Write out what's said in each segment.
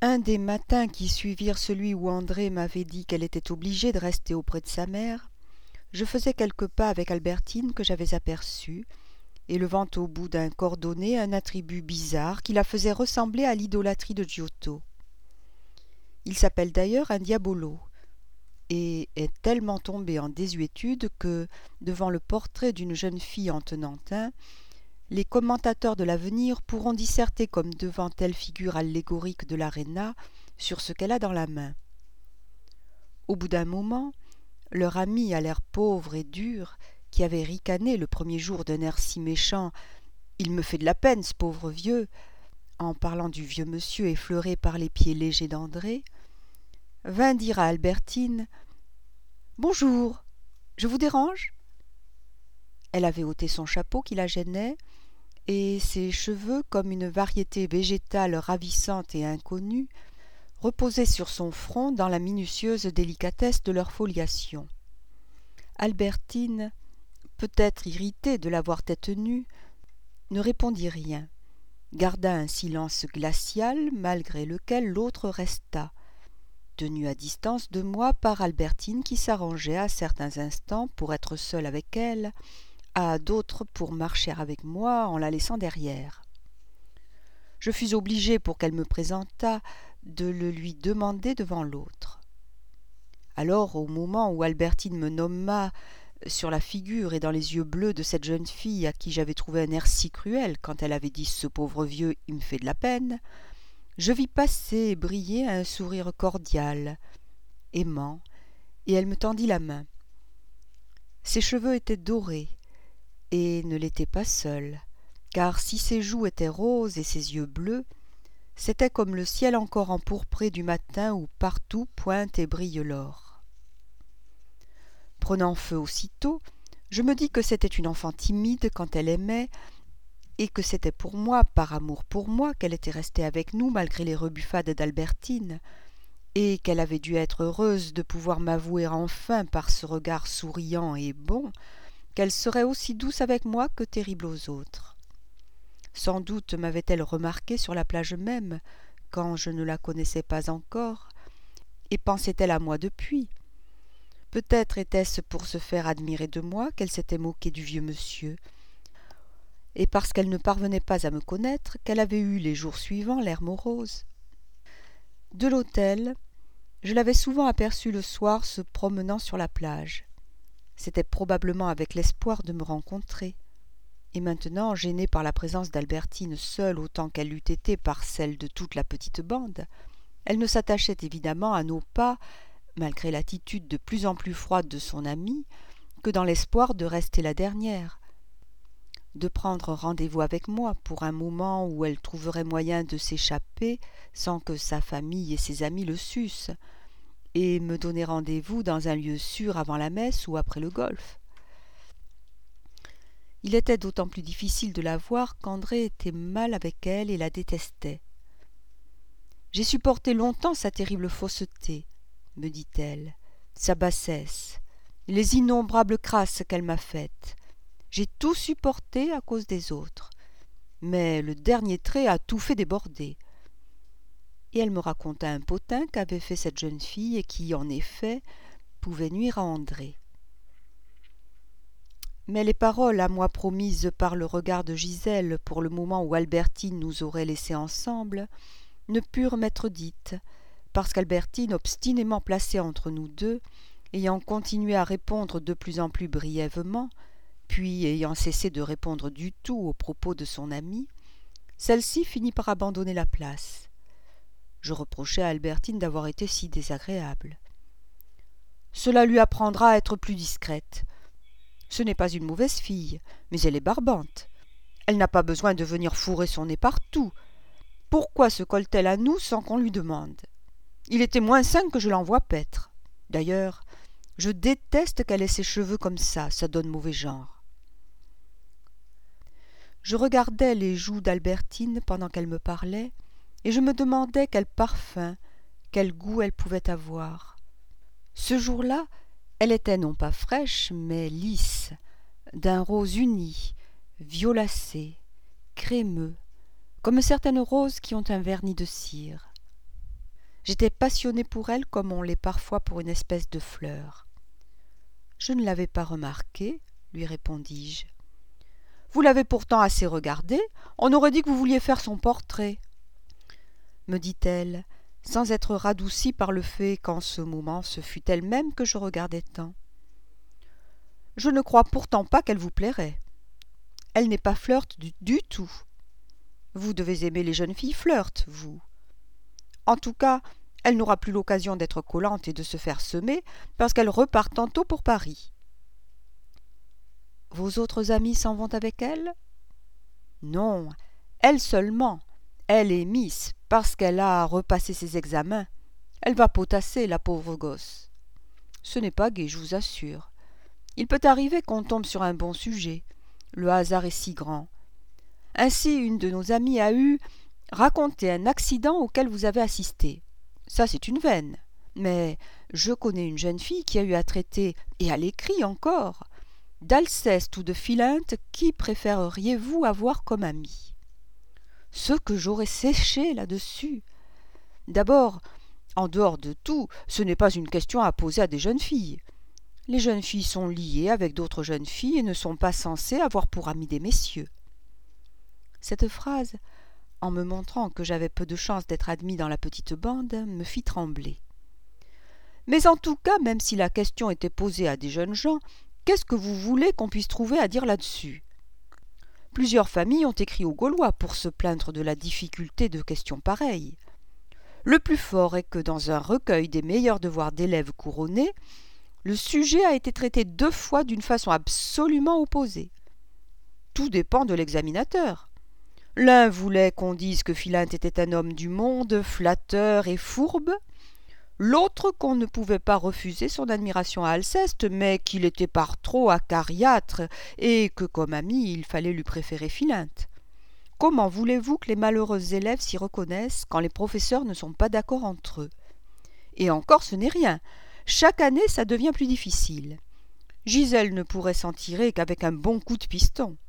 Un des matins qui suivirent celui où André m'avait dit qu'elle était obligée de rester auprès de sa mère, je faisais quelques pas avec Albertine que j'avais aperçue, élevant au bout d'un cordonnet un attribut bizarre qui la faisait ressembler à l'idolâtrie de Giotto. Il s'appelle d'ailleurs un diabolo, et est tellement tombé en désuétude que, devant le portrait d'une jeune fille en tenant un, les commentateurs de l'avenir pourront disserter comme devant telle figure allégorique de l'aréna sur ce qu'elle a dans la main. Au bout d'un moment, leur ami à l'air pauvre et dur, qui avait ricané le premier jour d'un air si méchant « Il me fait de la peine, ce pauvre vieux !» en parlant du vieux monsieur effleuré par les pieds légers d'André, vint dire à Albertine « Bonjour, je vous dérange ?» Elle avait ôté son chapeau qui la gênait, et ses cheveux, comme une variété végétale ravissante et inconnue, reposaient sur son front dans la minutieuse délicatesse de leur foliation. Albertine, peut-être irritée de la voir tête nue, ne répondit rien, garda un silence glacial malgré lequel l'autre resta, tenue à distance de moi par Albertine qui s'arrangeait à certains instants pour être seule avec elle, à d'autres pour marcher avec moi en la laissant derrière. Je fus obligé, pour qu'elle me présentât, de le lui demander devant l'autre. Alors, au moment où Albertine me nomma sur la figure et dans les yeux bleus de cette jeune fille à qui j'avais trouvé un air si cruel quand elle avait dit « Ce pauvre vieux, il me fait de la peine », je vis passer et briller un sourire cordial, aimant, et elle me tendit la main. Ses cheveux étaient dorés, et ne l'étaient pas seuls, car si ses joues étaient roses et ses yeux bleus, c'était comme le ciel encore empourpré du matin où partout pointe et brille l'or. Prenant feu aussitôt, je me dis que c'était une enfant timide quand elle aimait, et que c'était pour moi, par amour pour moi, qu'elle était restée avec nous malgré les rebuffades d'Albertine, et qu'elle avait dû être heureuse de pouvoir m'avouer enfin par ce regard souriant et bon qu'elle serait aussi douce avec moi que terrible aux autres. Sans doute m'avait-elle remarqué sur la plage même, quand je ne la connaissais pas encore, et pensait-elle à moi depuis. Peut-être était-ce pour se faire admirer de moi qu'elle s'était moquée du vieux monsieur, et parce qu'elle ne parvenait pas à me connaître qu'elle avait eu les jours suivants l'air morose. De l'hôtel, je l'avais souvent aperçue le soir se promenant sur la plage. C'était probablement avec l'espoir de me rencontrer. Et maintenant, gênée par la présence d'Albertine seule autant qu'elle l'eût été par celle de toute la petite bande, elle ne s'attachait évidemment à nos pas, malgré l'attitude de plus en plus froide de son amie, que dans l'espoir de rester la dernière, de prendre rendez-vous avec moi pour un moment où elle trouverait moyen de s'échapper sans que sa famille et ses amis le sussent, et me donner rendez-vous dans un lieu sûr avant la messe ou après le golf. Il était d'autant plus difficile de la voir qu'André était mal avec elle et la détestait. « J'ai supporté longtemps sa terrible fausseté, » me dit-elle, « sa bassesse, les innombrables crasses qu'elle m'a faites. J'ai tout supporté à cause des autres, mais le dernier trait a tout fait déborder. » Et elle me raconta un potin qu'avait fait cette jeune fille et qui, en effet, pouvait nuire à André. Mais les paroles à moi promises par le regard de Gisèle pour le moment où Albertine nous aurait laissés ensemble ne purent m'être dites, parce qu'Albertine, obstinément placée entre nous deux, ayant continué à répondre de plus en plus brièvement, puis ayant cessé de répondre du tout aux propos de son amie, celle-ci finit par abandonner la place. Je reprochai à Albertine d'avoir été si désagréable. « Cela lui apprendra à être plus discrète. Ce n'est pas une mauvaise fille, mais elle est barbante. Elle n'a pas besoin de venir fourrer son nez partout. Pourquoi se colle-t-elle à nous sans qu'on lui demande? Il était moins sain que je l'envoie paître. D'ailleurs, je déteste qu'elle ait ses cheveux comme ça donne mauvais genre. » Je regardais les joues d'Albertine pendant qu'elle me parlait, et je me demandais quel parfum, quel goût elle pouvait avoir. Ce jour-là, elle était non pas fraîche, mais lisse, d'un rose uni, violacé, crémeux, comme certaines roses qui ont un vernis de cire. J'étais passionné pour elle comme on l'est parfois pour une espèce de fleur. « Je ne l'avais pas remarqué, lui répondis-je. »« Vous l'avez pourtant assez regardée, on aurait dit que vous vouliez faire son portrait. » me dit-elle, sans être radoucie par le fait qu'en ce moment ce fût elle-même que je regardais tant. « Je ne crois pourtant pas qu'elle vous plairait. Elle n'est pas flirt du tout. Vous devez aimer les jeunes filles flirt, vous. En tout cas, elle n'aura plus l'occasion d'être collante et de se faire semer, parce qu'elle repart tantôt pour Paris. »« Vos autres amis s'en vont avec elle ?»« Non, elle seulement. Elle est Miss, parce qu'elle a repassé ses examens. Elle va potasser, la pauvre gosse. Ce n'est pas gai, je vous assure. Il peut arriver qu'on tombe sur un bon sujet. Le hasard est si grand. Ainsi, une de nos amies a raconté un accident auquel vous avez assisté. Ça, c'est une veine. Mais je connais une jeune fille qui a eu à traiter, et à l'écrit encore, d'Alceste ou de Philinte. Qui préféreriez-vous avoir comme amie? Ce que j'aurais séché là-dessus. D'abord, en dehors de tout, ce n'est pas une question à poser à des jeunes filles. Les jeunes filles sont liées avec d'autres jeunes filles et ne sont pas censées avoir pour amis des messieurs. Cette phrase, en me montrant que j'avais peu de chance d'être admis dans la petite bande, me fit trembler. Mais en tout cas, même si la question était posée à des jeunes gens, qu'est-ce que vous voulez qu'on puisse trouver à dire là-dessus? Plusieurs familles ont écrit aux Gaulois pour se plaindre de la difficulté de questions pareilles. Le plus fort est que dans un recueil des meilleurs devoirs d'élèves couronnés, le sujet a été traité 2 fois d'une façon absolument opposée. Tout dépend de l'examinateur. L'un voulait qu'on dise que Philinte était un homme du monde, flatteur et fourbe, l'autre qu'on ne pouvait pas refuser son admiration à Alceste, mais qu'il était par trop acariâtre et que, comme ami, il fallait lui préférer Philinte. Comment voulez-vous que les malheureux élèves s'y reconnaissent quand les professeurs ne sont pas d'accord entre eux? Et encore, ce n'est rien. Chaque année, ça devient plus difficile. Gisèle ne pourrait s'en tirer qu'avec un bon coup de piston.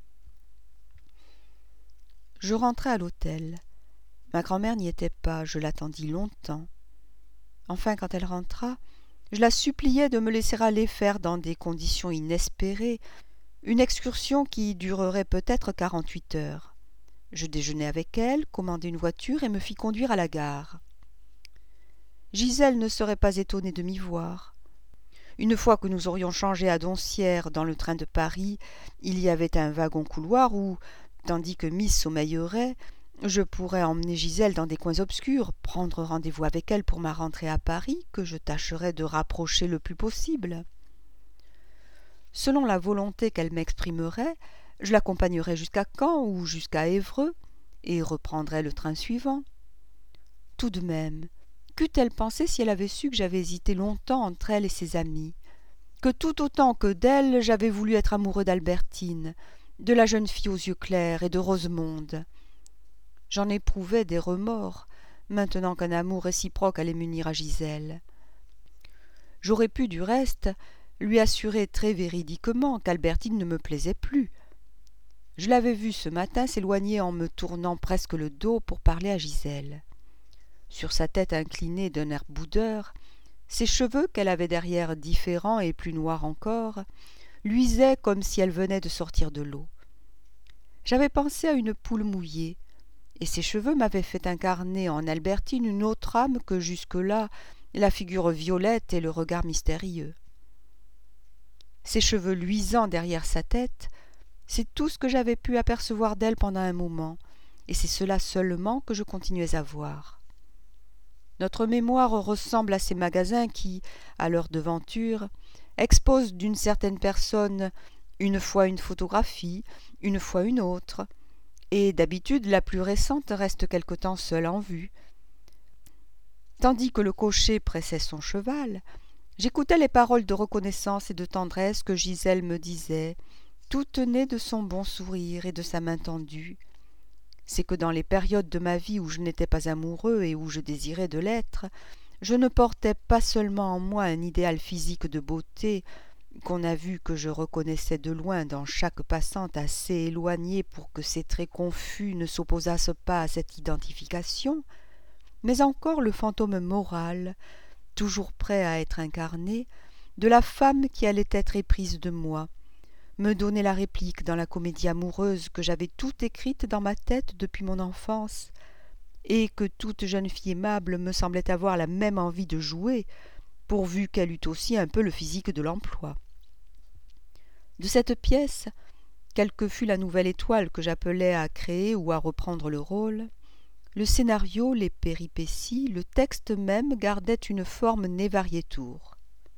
Je rentrai à l'hôtel. Ma grand-mère n'y était pas, je l'attendis longtemps. Enfin, quand elle rentra, je la suppliai de me laisser aller faire dans des conditions inespérées une excursion qui durerait peut-être 48 heures. Je déjeunai avec elle, commandai une voiture et me fis conduire à la gare. Gisèle ne serait pas étonnée de m'y voir. Une fois que nous aurions changé à Doncières dans le train de Paris, il y avait un wagon-couloir où, tandis que Miss sommeillerait, je pourrais emmener Gisèle dans des coins obscurs, prendre rendez-vous avec elle pour ma rentrée à Paris, que je tâcherais de rapprocher le plus possible. Selon la volonté qu'elle m'exprimerait, je l'accompagnerais jusqu'à Caen ou jusqu'à Évreux, et reprendrais le train suivant. Tout de même, qu'eût-elle pensé si elle avait su que j'avais hésité longtemps entre elle et ses amies, que tout autant que d'elle j'avais voulu être amoureux d'Albertine, de la jeune fille aux yeux clairs et de Rosemonde. J'en éprouvais des remords, maintenant qu'un amour réciproque allait m'unir à Gisèle. J'aurais pu, du reste, lui assurer très véridiquement qu'Albertine ne me plaisait plus. Je l'avais vue ce matin s'éloigner en me tournant presque le dos pour parler à Gisèle. Sur sa tête inclinée d'un air boudeur, ses cheveux, qu'elle avait derrière différents et plus noirs encore, luisaient comme si elle venait de sortir de l'eau. J'avais pensé à une poule mouillée, et ses cheveux m'avaient fait incarner en Albertine une autre âme que jusque-là la figure violette et le regard mystérieux. Ses cheveux luisants derrière sa tête, c'est tout ce que j'avais pu apercevoir d'elle pendant un moment, et c'est cela seulement que je continuais à voir. Notre mémoire ressemble à ces magasins qui, à leur devanture, exposent d'une certaine personne une fois une photographie, une fois une autre, et d'habitude la plus récente reste quelque temps seule en vue. Tandis que le cocher pressait son cheval, j'écoutais les paroles de reconnaissance et de tendresse que Gisèle me disait, toutes nées de son bon sourire et de sa main tendue. C'est que dans les périodes de ma vie où je n'étais pas amoureux et où je désirais de l'être, je ne portais pas seulement en moi un idéal physique de beauté, qu'on a vu que je reconnaissais de loin dans chaque passante assez éloignée pour que ses traits confus ne s'opposassent pas à cette identification, mais encore le fantôme moral, toujours prêt à être incarné, de la femme qui allait être éprise de moi, me donner la réplique dans la comédie amoureuse que j'avais toute écrite dans ma tête depuis mon enfance, et que toute jeune fille aimable me semblait avoir la même envie de jouer, pourvu qu'elle eût aussi un peu le physique de l'emploi. De cette pièce, quelle que fût la nouvelle étoile que j'appelais à créer ou à reprendre le rôle, le scénario, les péripéties, le texte même gardaient une forme ne variétour.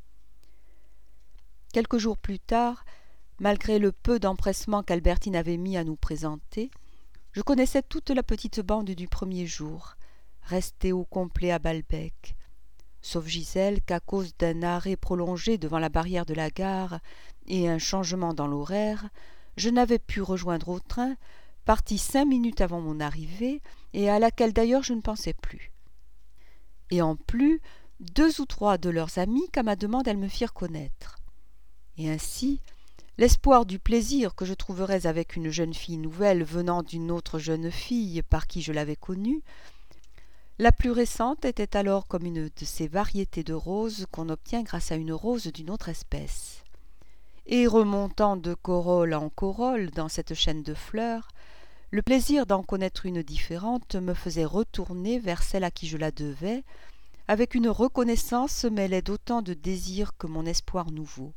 Quelques jours plus tard, malgré le peu d'empressement qu'Albertine avait mis à nous présenter, je connaissais toute la petite bande du premier jour, restée au complet à Balbec, sauf Gisèle qu'à cause d'un arrêt prolongé devant la barrière de la gare et un changement dans l'horaire, je n'avais pu rejoindre au train, parti 5 minutes avant mon arrivée, et à laquelle d'ailleurs je ne pensais plus. Et en plus, 2 ou 3 de leurs amis qu'à ma demande elles me firent connaître. Et ainsi, l'espoir du plaisir que je trouverais avec une jeune fille nouvelle venant d'une autre jeune fille par qui je l'avais connue, la plus récente était alors comme une de ces variétés de roses qu'on obtient grâce à une rose d'une autre espèce. Et remontant de corolle en corolle dans cette chaîne de fleurs, le plaisir d'en connaître une différente me faisait retourner vers celle à qui je la devais, avec une reconnaissance mêlée d'autant de désir que mon espoir nouveau.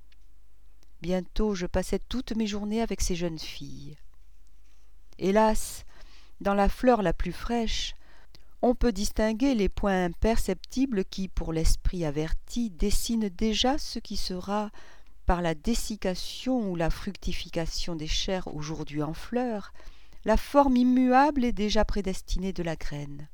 Bientôt je passais toutes mes journées avec ces jeunes filles. Hélas, dans la fleur la plus fraîche, on peut distinguer les points imperceptibles qui, pour l'esprit averti, dessinent déjà ce qui sera, par la dessiccation ou la fructification des chairs aujourd'hui en fleurs, la forme immuable et déjà prédestinée de la graine.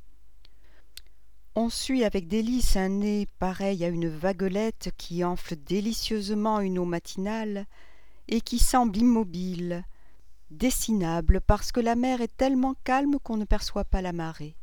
On suit avec délice un nez pareil à une vaguelette qui enfle délicieusement une eau matinale et qui semble immobile, dessinable parce que la mer est tellement calme qu'on ne perçoit pas la marée.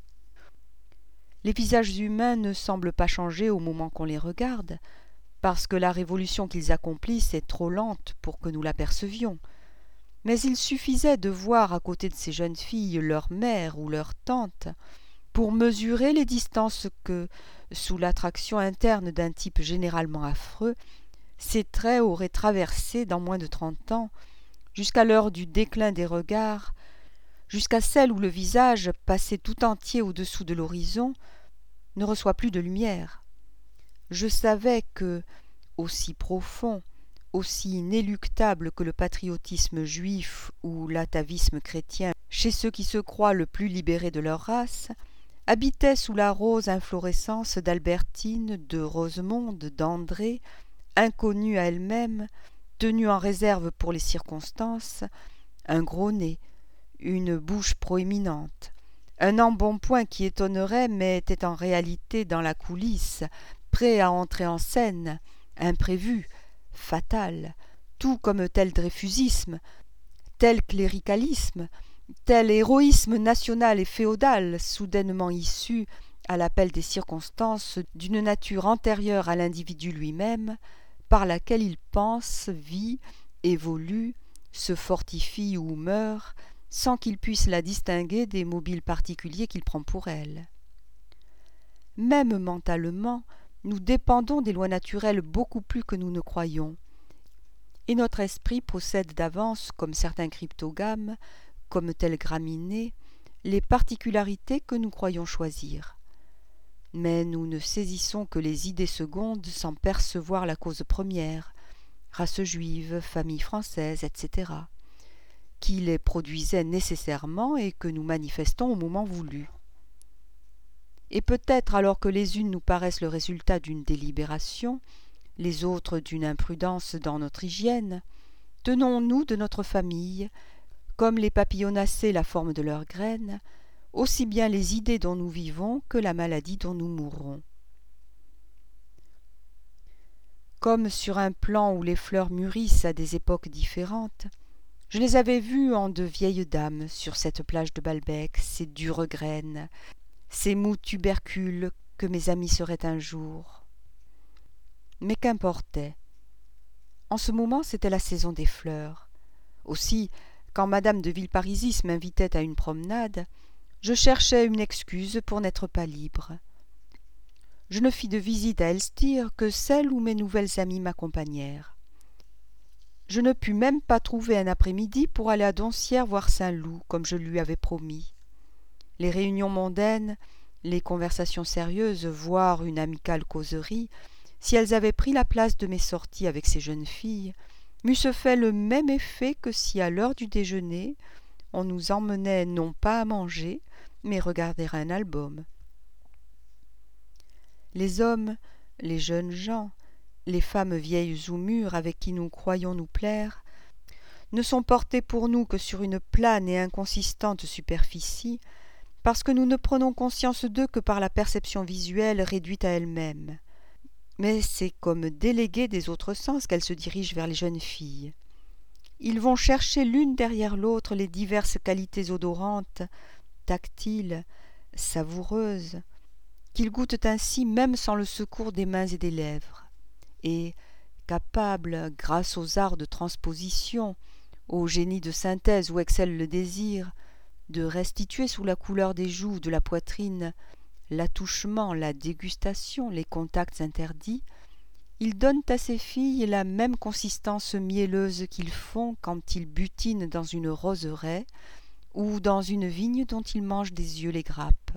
Les visages humains ne semblent pas changer au moment qu'on les regarde, parce que la révolution qu'ils accomplissent est trop lente pour que nous l'apercevions. Mais il suffisait de voir à côté de ces jeunes filles leur mère ou leur tante pour mesurer les distances que, sous l'attraction interne d'un type généralement affreux, ces traits auraient traversées dans moins de 30 ans, jusqu'à l'heure du déclin des regards, jusqu'à celle où le visage, passé tout entier au-dessous de l'horizon, ne reçoit plus de lumière. Je savais que, aussi profond, aussi inéluctable que le patriotisme juif ou l'atavisme chrétien chez ceux qui se croient le plus libérés de leur race, habitait sous la rose inflorescence d'Albertine, de Rosemonde, d'André, inconnue à elle-même, tenue en réserve pour les circonstances, un gros nez, une bouche proéminente, un embonpoint qui étonnerait mais était en réalité dans la coulisse, prêt à entrer en scène, imprévu, fatal, tout comme tel dreyfusisme, tel cléricalisme, tel héroïsme national et féodal soudainement issu, à l'appel des circonstances, d'une nature antérieure à l'individu lui-même, par laquelle il pense, vit, évolue, se fortifie ou meurt, sans qu'il puisse la distinguer des mobiles particuliers qu'il prend pour elle. Même mentalement, nous dépendons des lois naturelles beaucoup plus que nous ne croyons, et notre esprit possède d'avance, comme certains cryptogames, comme telles graminées, les particularités que nous croyons choisir. Mais nous ne saisissons que les idées secondes sans percevoir la cause première, race juive, famille française, etc., qui les produisait nécessairement et que nous manifestons au moment voulu. Et peut-être alors que les unes nous paraissent le résultat d'une délibération, les autres d'une imprudence dans notre hygiène, tenons-nous de notre famille, comme les papillonacées la forme de leurs graines, aussi bien les idées dont nous vivons que la maladie dont nous mourrons. Comme sur un plan où les fleurs mûrissent à des époques différentes, je les avais vues en de vieilles dames sur cette plage de Balbec, ces dures graines, ces mous tubercules que mes amis seraient un jour. Mais qu'importait. En ce moment, c'était la saison des fleurs. Aussi, quand madame de Villeparisis m'invitait à une promenade, Je cherchais une excuse pour n'être pas libre. Je ne fis de visite à Elstir que celle où mes nouvelles amies m'accompagnèrent. Je ne pus même pas trouver un après-midi pour aller à Doncières voir Saint-Loup, comme je lui avais promis. Les réunions mondaines, les conversations sérieuses, voire une amicale causerie, si elles avaient pris la place de mes sorties avec ces jeunes filles, m'eussent fait le même effet que si à l'heure du déjeuner on nous emmenait non pas à manger, mais regarder un album. Les hommes, les jeunes gens, les femmes vieilles ou mûres avec qui nous croyons nous plaire, ne sont portés pour nous que sur une plane et inconsistante superficie, parce que nous ne prenons conscience d'eux que par la perception visuelle réduite à elle-même. Mais c'est comme délégués des autres sens qu'elles se dirigent vers les jeunes filles. Ils vont chercher l'une derrière l'autre les diverses qualités odorantes, tactiles, savoureuses, qu'ils goûtent ainsi même sans le secours des mains et des lèvres, et, capables, grâce aux arts de transposition, au génie de synthèse où excelle le désir, de restituer sous la couleur des joues, de la poitrine, l'attouchement, la dégustation, les contacts interdits, ils donnent à ces filles la même consistance mielleuse qu'ils font quand ils butinent dans une roseraie ou dans une vigne dont ils mangent des yeux les grappes.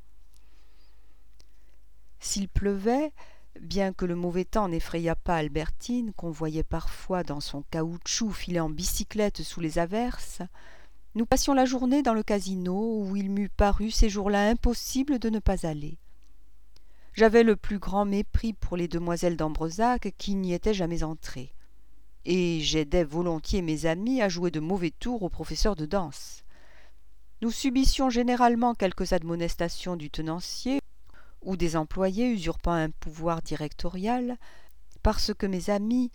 S'il pleuvait, bien que le mauvais temps n'effrayât pas Albertine, qu'on voyait parfois dans son caoutchouc filer en bicyclette sous les averses, nous passions la journée dans le casino où il m'eût paru ces jours-là impossible de ne pas aller. J'avais le plus grand mépris pour les demoiselles d'Ambresac qui n'y étaient jamais entrées, et j'aidais volontiers mes amis à jouer de mauvais tours au professeur de danse. Nous subissions généralement quelques admonestations du tenancier ou des employés usurpant un pouvoir directorial, parce que mes amis,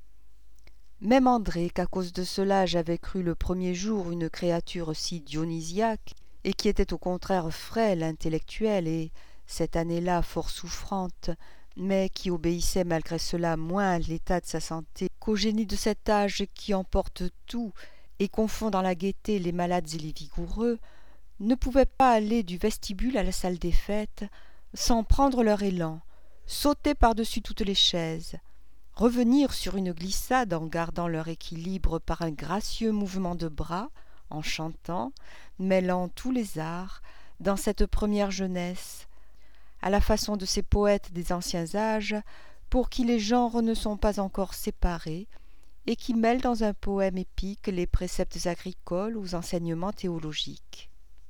même André, qu'à cause de cela j'avais cru le premier jour une créature si dionysiaque, et qui était au contraire frêle, intellectuelle, et, cette année-là, fort souffrante, mais qui obéissait malgré cela moins à l'état de sa santé qu'au génie de cet âge qui emporte tout et confond dans la gaieté les malades et les vigoureux, ne pouvaient pas aller du vestibule à la salle des fêtes sans prendre leur élan, sauter par-dessus toutes les chaises, revenir sur une glissade en gardant leur équilibre par un gracieux mouvement de bras, en chantant, mêlant tous les arts, dans cette première jeunesse, à la façon de ces poètes des anciens âges, pour qui les genres ne sont pas encore séparés, et qui mêlent dans un poème épique les préceptes agricoles aux enseignements théologiques.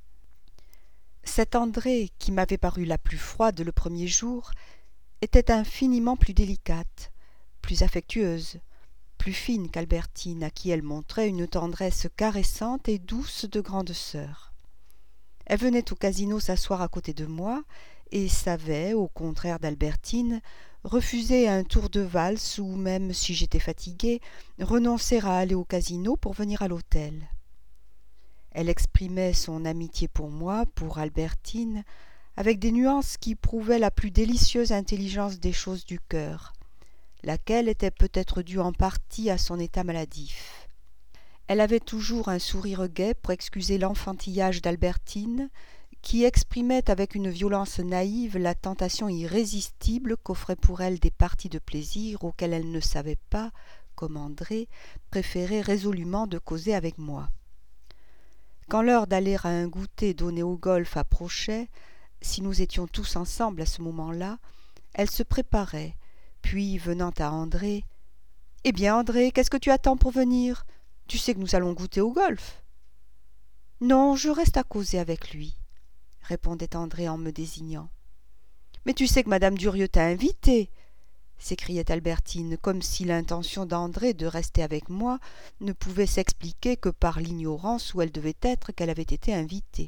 Cette Andrée, qui m'avait paru la plus froide le premier jour, était infiniment plus délicate, plus affectueuse, plus fine qu'Albertine, à qui elle montrait une tendresse caressante et douce de grande sœur. Elle venait au casino s'asseoir à côté de moi, et savait, au contraire d'Albertine, refuser un tour de valse ou même, si j'étais fatiguée, renoncer à aller au casino pour venir à l'hôtel. Elle exprimait son amitié pour moi, pour Albertine, avec des nuances qui prouvaient la plus délicieuse intelligence des choses du cœur, laquelle était peut-être due en partie à son état maladif. Elle avait toujours un sourire gai pour excuser l'enfantillage d'Albertine, qui exprimait avec une violence naïve la tentation irrésistible qu'offraient pour elle des parties de plaisir auxquelles elle ne savait pas, comme André, préférer résolument de causer avec moi. Quand l'heure d'aller à un goûter donné au golf approchait, si nous étions tous ensemble à ce moment-là, elle se préparait, puis, venant à André, « Eh bien, André, qu'est-ce que tu attends pour venir? Tu sais que nous allons goûter au golf. »« Non, je reste à causer avec lui, » répondait André en me désignant. « Mais tu sais que madame Durieux t'a invité, » s'écriait Albertine, comme si l'intention d'André de rester avec moi ne pouvait s'expliquer que par l'ignorance où elle devait être qu'elle avait été invitée.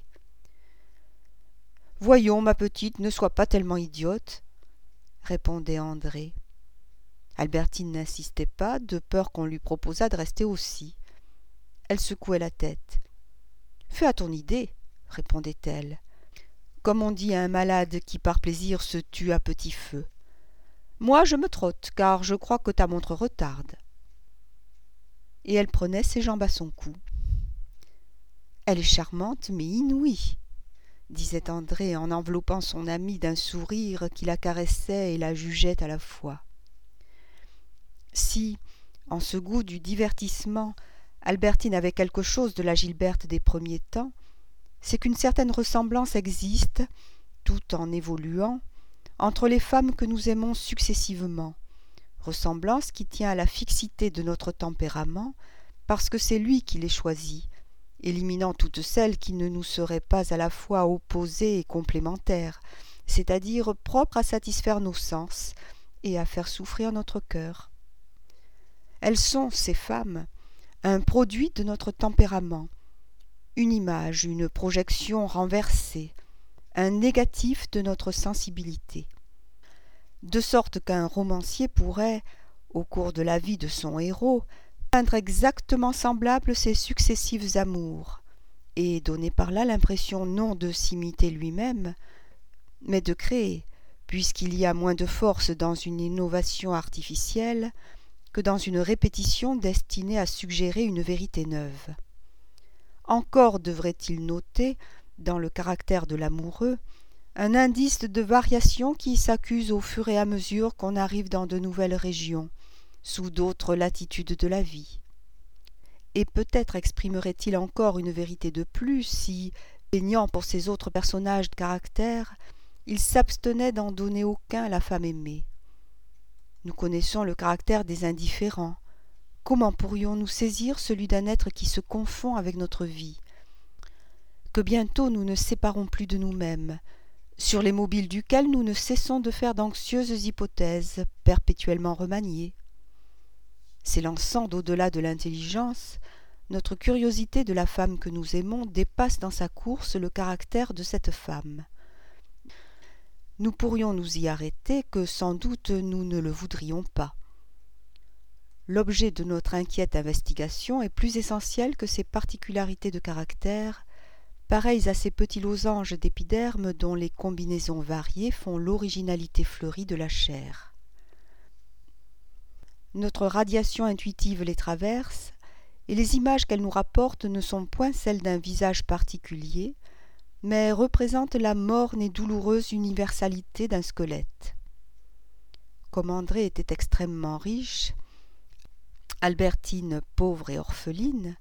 « Voyons, ma petite, ne sois pas tellement idiote, » répondait André. Albertine n'insistait pas, de peur qu'on lui proposât de rester aussi. Elle secouait la tête. « Fais à ton idée, » répondait-elle, comme on dit à un malade qui par plaisir se tue à petit feu. « Moi, je me trotte, car je crois que ta montre retarde. » Et elle prenait ses jambes à son cou. « Elle est charmante, mais inouïe, » disait André en enveloppant son amie d'un sourire qui la caressait et la jugeait à la fois. Si, en ce goût du divertissement, Albertine avait quelque chose de la Gilberte des premiers temps, c'est qu'une certaine ressemblance existe, tout en évoluant, entre les femmes que nous aimons successivement, ressemblance qui tient à la fixité de notre tempérament, parce que c'est lui qui les choisit, éliminant toutes celles qui ne nous seraient pas à la fois opposées et complémentaires, c'est-à-dire propres à satisfaire nos sens et à faire souffrir notre cœur. Elles sont, ces femmes, un produit de notre tempérament, une image, une projection renversée, un négatif de notre sensibilité. De sorte qu'un romancier pourrait, au cours de la vie de son héros, peindre exactement semblables ses successives amours, et donner par là l'impression non de s'imiter lui-même, mais de créer, puisqu'il y a moins de force dans une innovation artificielle que dans une répétition destinée à suggérer une vérité neuve. Encore devrait-il noter, dans le caractère de l'amoureux, un indice de variation qui s'accuse au fur et à mesure qu'on arrive dans de nouvelles régions, sous d'autres latitudes de la vie. Et peut-être exprimerait-il encore une vérité de plus si, peignant pour ces autres personnages de caractère, il s'abstenait d'en donner aucun à la femme aimée. Nous connaissons le caractère des indifférents. Comment pourrions-nous saisir celui d'un être qui se confond avec notre vie, que bientôt nous ne séparons plus de nous-mêmes, sur les mobiles duquel nous ne cessons de faire d'anxieuses hypothèses, perpétuellement remaniées. S'élançant d'au-delà de l'intelligence, notre curiosité de la femme que nous aimons dépasse dans sa course le caractère de cette femme. Nous pourrions nous y arrêter que sans doute nous ne le voudrions pas. L'objet de notre inquiète investigation est plus essentiel que ces particularités de caractère, pareilles à ces petits losanges d'épiderme dont les combinaisons variées font l'originalité fleurie de la chair. Notre radiation intuitive les traverse, et les images qu'elle nous rapporte ne sont point celles d'un visage particulier, mais représentent la morne et douloureuse universalité d'un squelette. Comme André était extrêmement riche, Albertine pauvre et orpheline,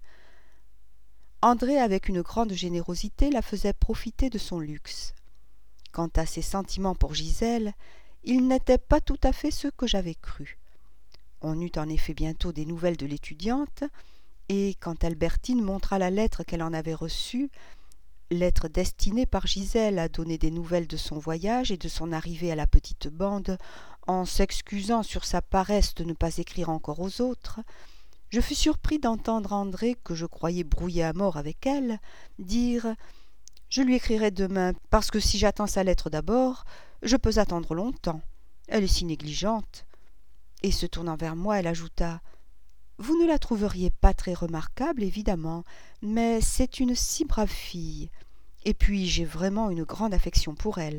André, avec une grande générosité, la faisait profiter de son luxe. Quant à ses sentiments pour Gisèle, ils n'étaient pas tout à fait ceux que j'avais crus. On eut en effet bientôt des nouvelles de l'étudiante, et quand Albertine montra la lettre qu'elle en avait reçue, lettre destinée par Gisèle à donner des nouvelles de son voyage et de son arrivée à la petite bande, en s'excusant sur sa paresse de ne pas écrire encore aux autres, je fus surpris d'entendre André, que je croyais brouillé à mort avec elle, dire « Je lui écrirai demain, parce que si j'attends sa lettre d'abord, je peux attendre longtemps. Elle est si négligente. » Et se tournant vers moi, elle ajouta « Vous ne la trouveriez pas très remarquable, évidemment, mais c'est une si brave fille, et puis j'ai vraiment une grande affection pour elle. »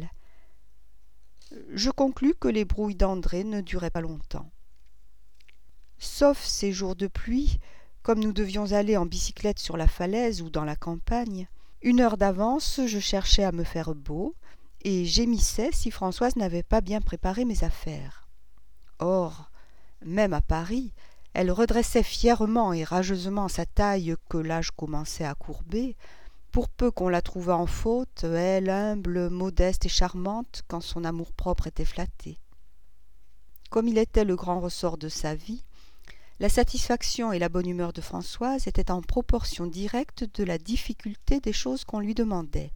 Je conclus que les brouilles d'André ne duraient pas longtemps. Sauf ces jours de pluie, comme nous devions aller en bicyclette sur la falaise ou dans la campagne, 1 heure d'avance je cherchais à me faire beau, et gémissais si Françoise n'avait pas bien préparé mes affaires. Or, même à Paris, elle redressait fièrement et rageusement sa taille que l'âge commençait à courber, pour peu qu'on la trouvât en faute, elle, humble, modeste et charmante, quand son amour-propre était flatté. Comme il était le grand ressort de sa vie, la satisfaction et la bonne humeur de Françoise étaient en proportion directe de la difficulté des choses qu'on lui demandait.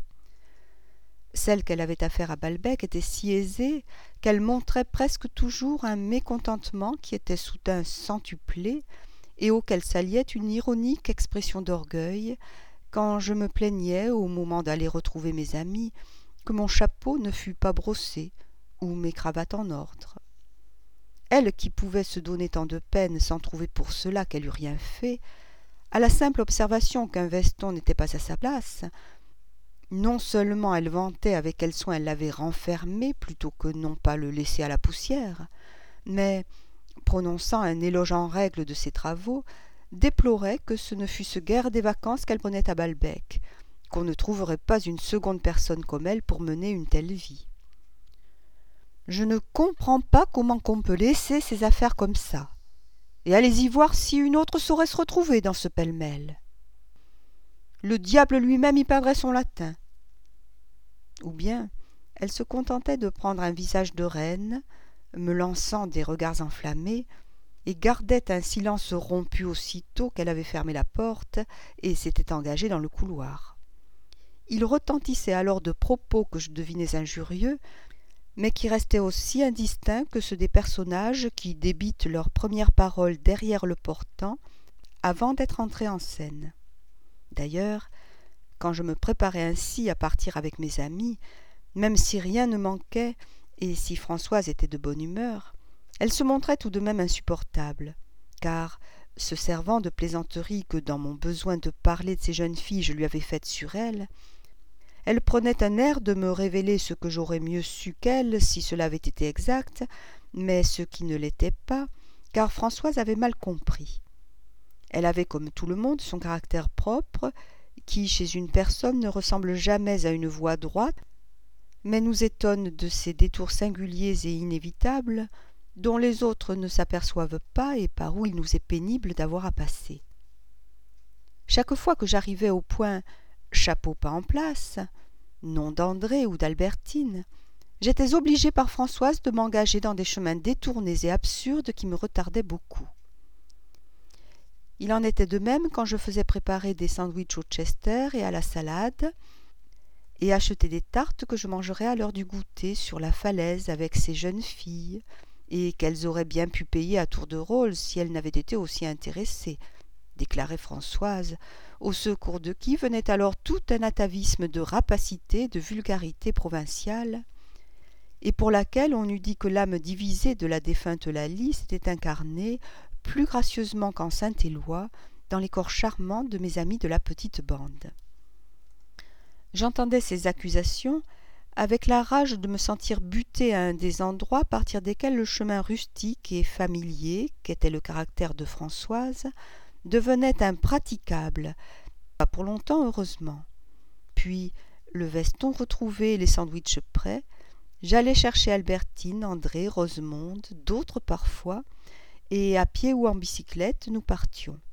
Celle qu'elle avait à faire à Balbec était si aisée qu'elle montrait presque toujours un mécontentement qui était soudain centuplé et auquel s'alliait une ironique expression d'orgueil quand je me plaignais, au moment d'aller retrouver mes amis, que mon chapeau ne fût pas brossé ou mes cravates en ordre. Elle qui pouvait se donner tant de peine sans trouver pour cela qu'elle eût rien fait, à la simple observation qu'un veston n'était pas à sa place, non seulement elle vantait avec quel soin elle l'avait renfermé plutôt que non pas le laisser à la poussière, mais, prononçant un éloge en règle de ses travaux, déplorait que ce ne fussent guère des vacances qu'elle prenait à Balbec, qu'on ne trouverait pas une seconde personne comme elle pour mener une telle vie. Je ne comprends pas comment qu'on peut laisser ces affaires comme ça. Et allez-y voir si une autre saurait se retrouver dans ce pêle-mêle. Le diable lui-même y perdrait son latin. Ou bien elle se contentait de prendre un visage de reine, me lançant des regards enflammés, et gardait un silence rompu aussitôt qu'elle avait fermé la porte et s'était engagée dans le couloir. Il retentissait alors de propos que je devinais injurieux, mais qui restaient aussi indistincts que ceux des personnages qui débitent leurs premières paroles derrière le portant avant d'être entrés en scène. D'ailleurs, quand je me préparais ainsi à partir avec mes amis, même si rien ne manquait et si Françoise était de bonne humeur, elle se montrait tout de même insupportable, car, se servant de plaisanteries que dans mon besoin de parler de ces jeunes filles je lui avais faites sur elle, elle prenait un air de me révéler ce que j'aurais mieux su qu'elle si cela avait été exact, mais ce qui ne l'était pas, car Françoise avait mal compris. Elle avait comme tout le monde son caractère propre, qui chez une personne ne ressemble jamais à une voie droite, mais nous étonne de ces détours singuliers et inévitables dont les autres ne s'aperçoivent pas et par où il nous est pénible d'avoir à passer. Chaque fois que j'arrivais au point « chapeau pas en place », nom d'André ou d'Albertine, j'étais obligée par Françoise de m'engager dans des chemins détournés et absurdes qui me retardaient beaucoup. Il en était de même quand je faisais préparer des sandwichs au Chester et à la salade, et acheter des tartes que je mangerais à l'heure du goûter sur la falaise avec ces jeunes filles, et qu'elles auraient bien pu payer à tour de rôle si elles n'avaient été aussi intéressées, déclarait Françoise, au secours de qui venait alors tout un atavisme de rapacité, de vulgarité provinciale, et pour laquelle on eût dit que l'âme divisée de la défunte Laly s'était incarnée, plus gracieusement qu'en Saint-Éloi, dans les corps charmants de mes amis de la petite bande. J'entendais ces accusations avec la rage de me sentir butée à un des endroits à partir desquels le chemin rustique et familier, qu'était le caractère de Françoise, devenait impraticable, pas pour longtemps heureusement. Puis, le veston retrouvé et les sandwichs prêts, j'allais chercher Albertine, André, Rosemonde, d'autres parfois, et à pied ou en bicyclette nous partions.